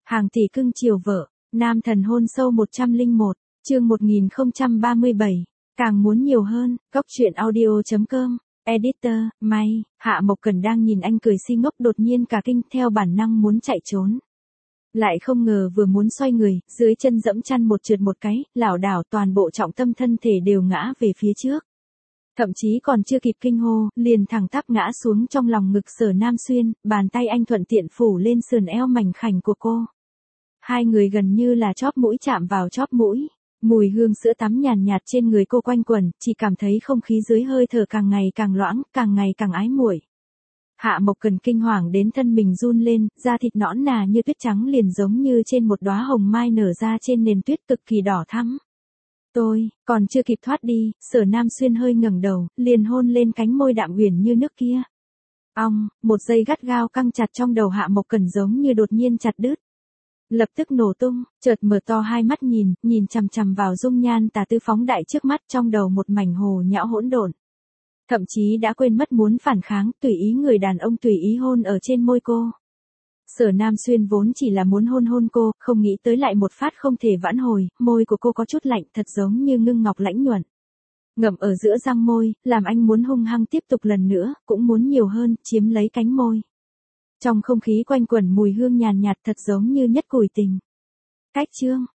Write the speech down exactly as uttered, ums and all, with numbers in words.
Hàng tỷ cưng chiều vợ, nam thần hôn sâu một trăm lẻ một, chương một nghìn không trăm ba mươi bảy, càng muốn nhiều hơn, góc truyện audio chấm com, editor, May, Hạ Mộc Cần đang nhìn anh cười si ngốc đột nhiên cả kinh theo bản năng muốn chạy trốn. Lại không ngờ vừa muốn xoay người, dưới chân dẫm chăn một trượt một cái, lảo đảo toàn bộ trọng tâm thân thể đều ngã về phía trước. Thậm chí còn chưa kịp kinh hô, liền thẳng tắp ngã xuống trong lòng ngực Sở Nam Xuyên, bàn tay anh thuận tiện phủ lên sườn eo mảnh khảnh của cô. Hai người gần như là chóp mũi chạm vào chóp mũi, mùi hương sữa tắm nhàn nhạt trên người cô quanh quẩn, chỉ cảm thấy không khí dưới hơi thở càng ngày càng loãng, càng ngày càng ái muội. Hạ Mộc Cần kinh hoàng đến thân mình run lên, da thịt nõn nà như tuyết trắng liền giống như trên một đóa hồng mai nở ra trên nền tuyết cực kỳ đỏ thắm. Tôi, còn chưa kịp thoát đi, Sở Nam Xuyên hơi ngẩng đầu, liền hôn lên cánh môi đạm uyển như nước kia. Ong, một giây gắt gao căng chặt trong đầu Hạ Mộc Cần giống như đột nhiên chặt đứt. Lập tức nổ tung, chợt mở to hai mắt nhìn, nhìn chằm chằm vào dung nhan tà tư phóng đại trước mắt trong đầu một mảnh hồ nhão hỗn độn. Thậm chí đã quên mất muốn phản kháng, tùy ý người đàn ông tùy ý hôn ở trên môi cô. Sở Nam Xuyên vốn chỉ là muốn hôn hôn cô, không nghĩ tới lại một phát không thể vãn hồi, môi của cô có chút lạnh thật giống như ngưng ngọc lãnh nhuận. Ngậm ở giữa răng môi, làm anh muốn hung hăng tiếp tục lần nữa, cũng muốn nhiều hơn, chiếm lấy cánh môi. Trong không khí quanh quẩn mùi hương nhàn nhạt thật giống như nhất củi tình. Cách chương,